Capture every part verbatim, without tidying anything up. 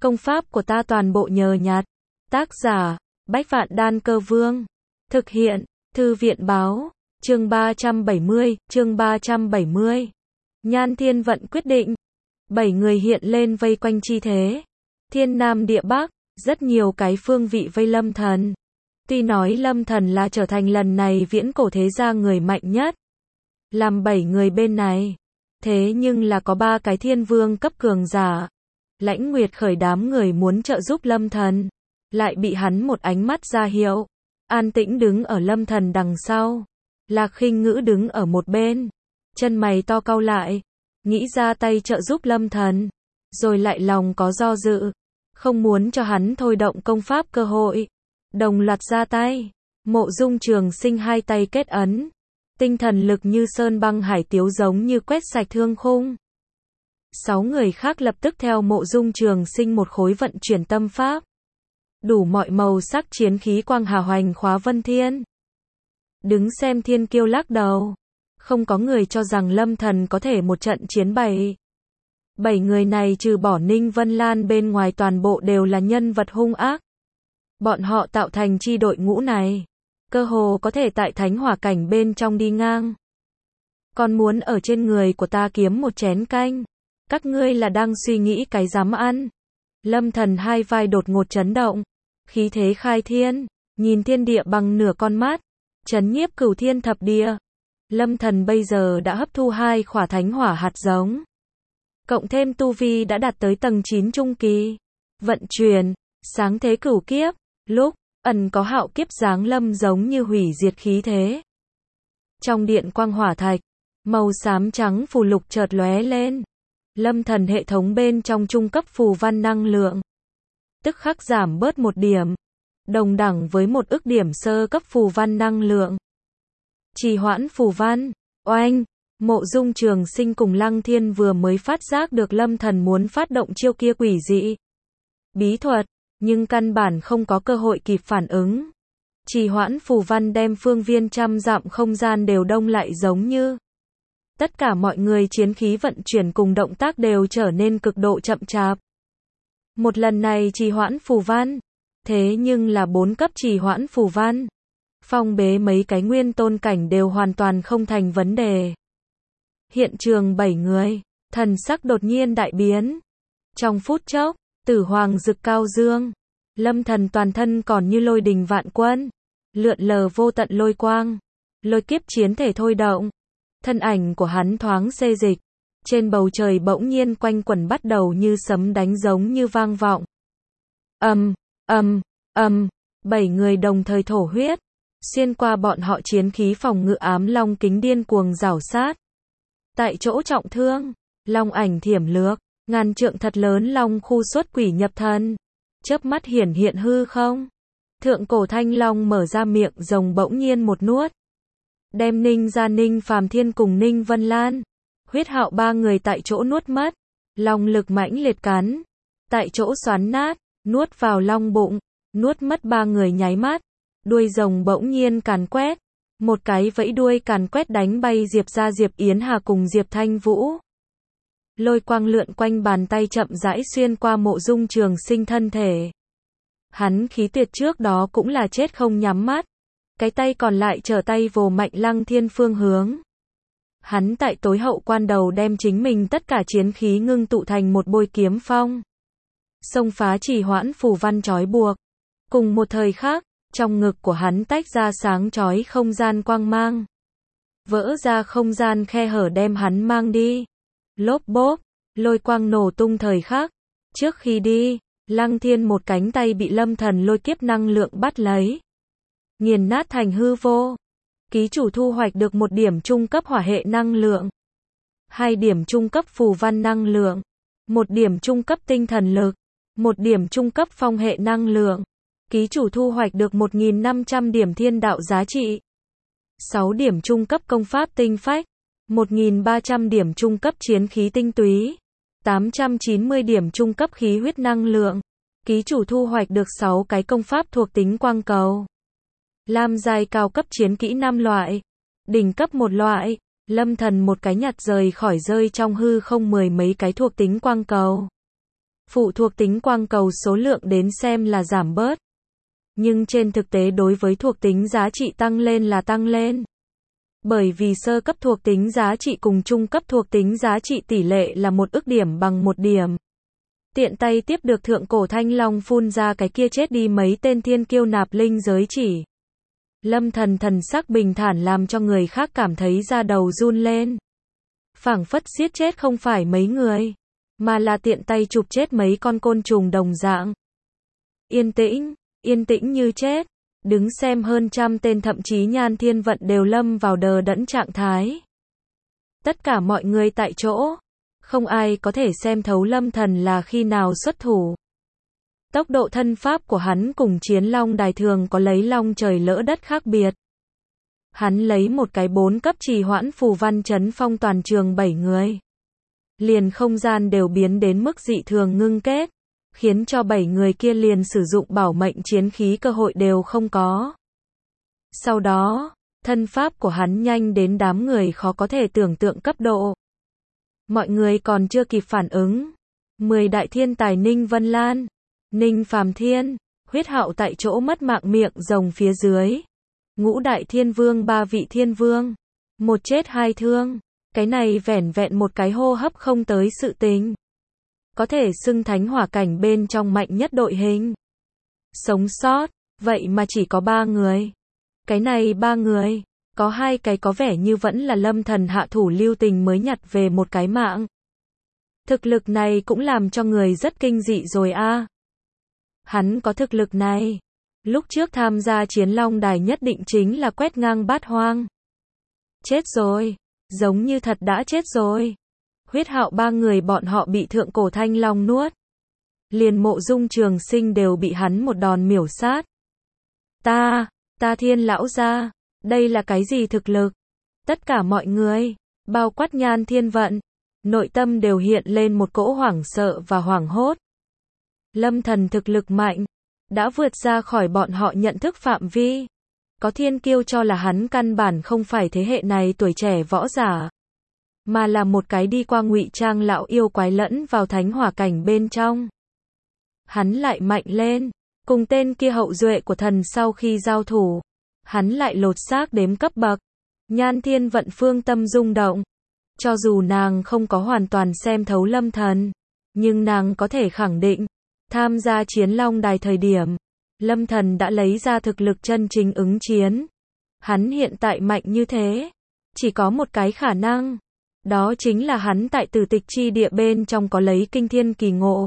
Công pháp của ta toàn bộ nhờ nhặt. Tác giả, Bách Vạn Đan Cơ Vương. Thực hiện, Thư viện Báo. Chương ba trăm bảy mươi, chương ba trăm bảy mươi. Nhan Thiên Vận quyết định. Bảy người hiện lên vây quanh chi thế. Thiên Nam địa Bắc, rất nhiều cái phương vị vây Lâm Thần. Tuy nói Lâm Thần là trở thành lần này viễn cổ thế gia người mạnh nhất. Làm bảy người bên này. Thế nhưng là có ba cái thiên vương cấp cường giả. Lãnh Nguyệt khởi đám người muốn trợ giúp Lâm Thần. Lại bị hắn một ánh mắt ra hiệu. An Tĩnh đứng ở Lâm Thần đằng sau. Lạc Khinh Ngữ đứng ở một bên. Chân mày to cau lại. Nghĩ ra tay trợ giúp Lâm Thần. Rồi lại lòng có do dự. Không muốn cho hắn thôi động công pháp cơ hội. Đồng loạt ra tay. Mộ Dung Trường Sinh hai tay kết ấn. Tinh thần lực như sơn băng hải tiếu giống như quét sạch thương khung. Sáu người khác lập tức theo Mộ Dung Trường Sinh một khối vận chuyển tâm pháp. Đủ mọi màu sắc chiến khí quang hà hoành khóa vân thiên. Đứng xem thiên kiêu lắc đầu. Không có người cho rằng Lâm Thần có thể một trận chiến bảy. Bảy người này trừ bỏ Ninh Vân Lan bên ngoài toàn bộ đều là nhân vật hung ác. Bọn họ tạo thành chi đội ngũ này. Cơ hồ có thể tại thánh hỏa cảnh bên trong đi ngang. Còn muốn ở trên người của ta kiếm một chén canh. Các ngươi là đang suy nghĩ cái dám ăn. Lâm Thần hai vai đột ngột chấn động. Khí thế khai thiên. Nhìn thiên địa bằng nửa con mắt. Chấn nhiếp cửu thiên thập địa. Lâm Thần bây giờ đã hấp thu hai khỏa thánh hỏa hạt giống. Cộng thêm tu vi đã đạt tới tầng chín trung kỳ. Vận chuyển. Sáng thế cửu kiếp. Lúc ẩn có hạo kiếp giáng lâm giống như hủy diệt khí thế. Trong điện quang hỏa thạch, màu xám trắng phù lục chợt lóe lên. Lâm Thần hệ thống bên trong trung cấp phù văn năng lượng. Tức khắc giảm bớt một điểm. Đồng đẳng với một ức điểm sơ cấp phù văn năng lượng. Trì hoãn phù văn. Oanh! Mộ Dung Trường Sinh cùng Lăng Thiên vừa mới phát giác được Lâm Thần muốn phát động chiêu kia quỷ dị. Bí thuật. Nhưng căn bản không có cơ hội kịp phản ứng. Trì hoãn phù văn đem phương viên trăm dặm không gian đều đông lại giống như. Tất cả mọi người chiến khí vận chuyển cùng động tác đều trở nên cực độ chậm chạp. Một lần này trì hoãn phù văn. Thế nhưng là bốn cấp trì hoãn phù văn. Phong bế mấy cái nguyên tôn cảnh đều hoàn toàn không thành vấn đề. Hiện trường bảy người. Thần sắc đột nhiên đại biến. Trong phút chốc. Tử hoàng rực cao dương. Lâm Thần toàn thân còn như lôi đình vạn quân. Lượn lờ vô tận lôi quang. Lôi kiếp chiến thể thôi động. Thân ảnh của hắn thoáng xê dịch. Trên bầu trời bỗng nhiên quanh quẩn bắt đầu như sấm đánh giống như vang vọng. Ầm, ầm, ầm. Bảy người đồng thời thổ huyết. Xuyên qua bọn họ chiến khí phòng ngự ám long kính điên cuồng rảo sát. Tại chỗ trọng thương. Long ảnh thiểm lược. Ngàn trượng thật lớn long khu xuất quỷ nhập thần. Chớp mắt hiển hiện hư không. Thượng cổ thanh long mở ra miệng rồng bỗng nhiên một nuốt. Đem Ninh ra Ninh Phàm Thiên cùng Ninh Vân Lan. Huyết Hạo ba người tại chỗ nuốt mất. Long lực mãnh liệt cắn. Tại chỗ xoắn nát. Nuốt vào long bụng. Nuốt mất ba người nháy mắt. Đuôi rồng bỗng nhiên càn quét. Một cái vẫy đuôi càn quét đánh bay Diệp ra Diệp Yến Hà cùng Diệp Thanh Vũ. Lôi quang lượn quanh bàn tay chậm rãi xuyên qua Mộ Dung Trường Sinh thân thể. Hắn khí tuyệt trước đó cũng là chết không nhắm mắt. Cái tay còn lại trở tay vồ mạnh Lăng Thiên phương hướng. Hắn tại tối hậu quan đầu đem chính mình tất cả chiến khí ngưng tụ thành một bôi kiếm phong. Xông phá trì hoãn phù văn trói buộc. Cùng một thời khác, trong ngực của hắn tách ra sáng chói không gian quang mang. Vỡ ra không gian khe hở đem hắn mang đi. Lốp bốp, lôi quang nổ tung thời khắc. Trước khi đi, Lăng Thiên một cánh tay bị Lâm Thần lôi kiếp năng lượng bắt lấy. Nghiền nát thành hư vô. Ký chủ thu hoạch được một điểm trung cấp hỏa hệ năng lượng. Hai điểm trung cấp phù văn năng lượng. Một điểm trung cấp tinh thần lực. Một điểm trung cấp phong hệ năng lượng. Ký chủ thu hoạch được một nghìn năm trăm điểm thiên đạo giá trị. Sáu điểm trung cấp công pháp tinh phách. một nghìn ba trăm điểm trung cấp chiến khí tinh túy. tám trăm chín mươi điểm trung cấp khí huyết năng lượng. Ký chủ thu hoạch được sáu cái công pháp thuộc tính quang cầu. Lam giai cao cấp chiến kỹ năm loại. Đỉnh cấp một loại. Lâm Thần một cái nhặt rời khỏi rơi trong hư không mười mấy cái thuộc tính quang cầu. Phụ thuộc tính quang cầu số lượng đến xem là giảm bớt. Nhưng trên thực tế đối với thuộc tính giá trị tăng lên là tăng lên. Bởi vì sơ cấp thuộc tính giá trị cùng trung cấp thuộc tính giá trị tỷ lệ là một ức điểm bằng một điểm. Tiện tay tiếp được thượng cổ thanh long phun ra cái kia chết đi mấy tên thiên kiêu nạp linh giới chỉ. Lâm Thần thần sắc bình thản làm cho người khác cảm thấy da đầu run lên. Phảng phất giết chết không phải mấy người, mà là tiện tay chụp chết mấy con côn trùng đồng dạng. Yên tĩnh, yên tĩnh như chết. Đứng xem hơn trăm tên thậm chí Nhan Thiên Vận đều lâm vào đờ đẫn trạng thái. Tất cả mọi người tại chỗ, không ai có thể xem thấu Lâm Thần là khi nào xuất thủ. Tốc độ thân pháp của hắn cùng Chiến Long Đài thường có lấy long trời lỡ đất khác biệt. Hắn lấy một cái bốn cấp trì hoãn phù văn chấn phong toàn trường bảy người. Liền không gian đều biến đến mức dị thường ngưng kết, khiến cho bảy người kia liền sử dụng bảo mệnh chiến khí cơ hội đều không có. Sau đó, thân pháp của hắn nhanh đến đám người khó có thể tưởng tượng cấp độ. Mọi người còn chưa kịp phản ứng. Mười đại thiên tài Ninh Vân Lan, Ninh Phàm Thiên, Huyết Hạo tại chỗ mất mạng miệng rồng phía dưới. Ngũ đại thiên vương ba vị thiên vương. Một chết hai thương. Cái này vẻn vẹn một cái hô hấp không tới sự tình. Có thể xưng thánh hỏa cảnh bên trong mạnh nhất đội hình. Sống sót, vậy mà chỉ có ba người. Cái này ba người, có hai cái có vẻ như vẫn là Lâm Thần hạ thủ lưu tình mới nhặt về một cái mạng. Thực lực này cũng làm cho người rất kinh dị rồi a. À. Hắn có thực lực này. Lúc trước tham gia Chiến Long Đài nhất định chính là quét ngang bát hoang. Chết rồi, giống như thật đã chết rồi. Huyết Hạo ba người bọn họ bị thượng cổ thanh long nuốt. Liền Mộ Dung Trường Sinh đều bị hắn một đòn miểu sát. Ta, ta Thiên lão gia, đây là cái gì thực lực? Tất cả mọi người, bao quát Nhan Thiên Vận, nội tâm đều hiện lên một cỗ hoảng sợ và hoảng hốt. Lâm Thần thực lực mạnh, đã vượt ra khỏi bọn họ nhận thức phạm vi. Có thiên kiêu cho là hắn căn bản không phải thế hệ này tuổi trẻ võ giả, mà là một cái đi qua ngụy trang lão yêu quái lẫn vào thánh hỏa cảnh bên trong. Hắn lại mạnh lên, cùng tên kia hậu duệ của thần sau khi giao thủ, hắn lại lột xác đếm cấp bậc. Nhan Thiên Vận phương tâm rung động. Cho dù nàng không có hoàn toàn xem thấu Lâm Thần, nhưng nàng có thể khẳng định, tham gia Chiến Long Đài thời điểm, Lâm Thần đã lấy ra thực lực chân chính ứng chiến. Hắn hiện tại mạnh như thế, chỉ có một cái khả năng, đó chính là hắn tại Tử Tịch chi địa bên trong có lấy kinh thiên kỳ ngộ.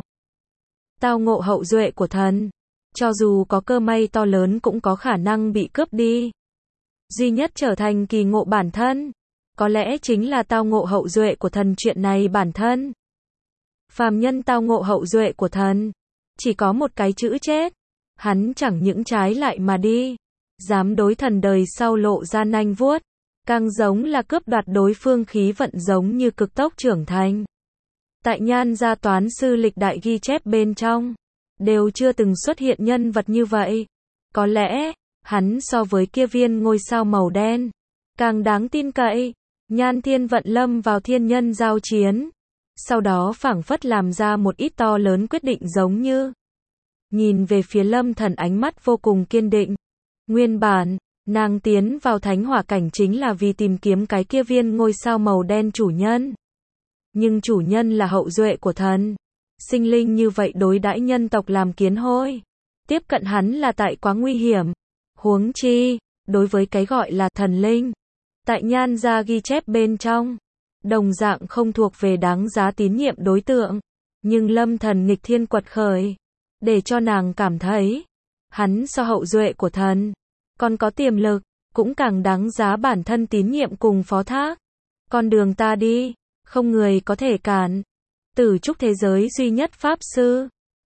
Tao ngộ hậu duệ của thần, cho dù có cơ may to lớn cũng có khả năng bị cướp đi. Duy nhất trở thành kỳ ngộ bản thân, có lẽ chính là tao ngộ hậu duệ của thần chuyện này bản thân. Phàm nhân tao ngộ hậu duệ của thần, chỉ có một cái chữ chết. Hắn chẳng những trái lại mà đi, dám đối thần đời sau lộ ra nanh vuốt, càng giống là cướp đoạt đối phương khí vận giống như cực tốc trưởng thành. Tại Nhan gia toán sư lịch đại ghi chép bên trong, đều chưa từng xuất hiện nhân vật như vậy. Có lẽ, hắn so với kia viên ngôi sao màu đen, càng đáng tin cậy. Nhan Thiên Vận lâm vào thiên nhân giao chiến, sau đó phảng phất làm ra một ít to lớn quyết định giống như. Nhìn về phía Lâm Thần ánh mắt vô cùng kiên định. Nguyên bản, nàng tiến vào thánh hỏa cảnh chính là vì tìm kiếm cái kia viên ngôi sao màu đen chủ nhân. Nhưng chủ nhân là hậu duệ của thần. Sinh linh như vậy đối đãi nhân tộc làm kiến hôi. Tiếp cận hắn là tại quá nguy hiểm. Huống chi, đối với cái gọi là thần linh, tại Nhan gia ghi chép bên trong, đồng dạng không thuộc về đáng giá tín nhiệm đối tượng. Nhưng Lâm Thần nghịch thiên quật khởi, để cho nàng cảm thấy, hắn so hậu duệ của thần, còn có tiềm lực, cũng càng đáng giá bản thân tín nhiệm cùng phó thác. Con đường ta đi, không người có thể cản. Tử trúc thế giới duy nhất pháp sư,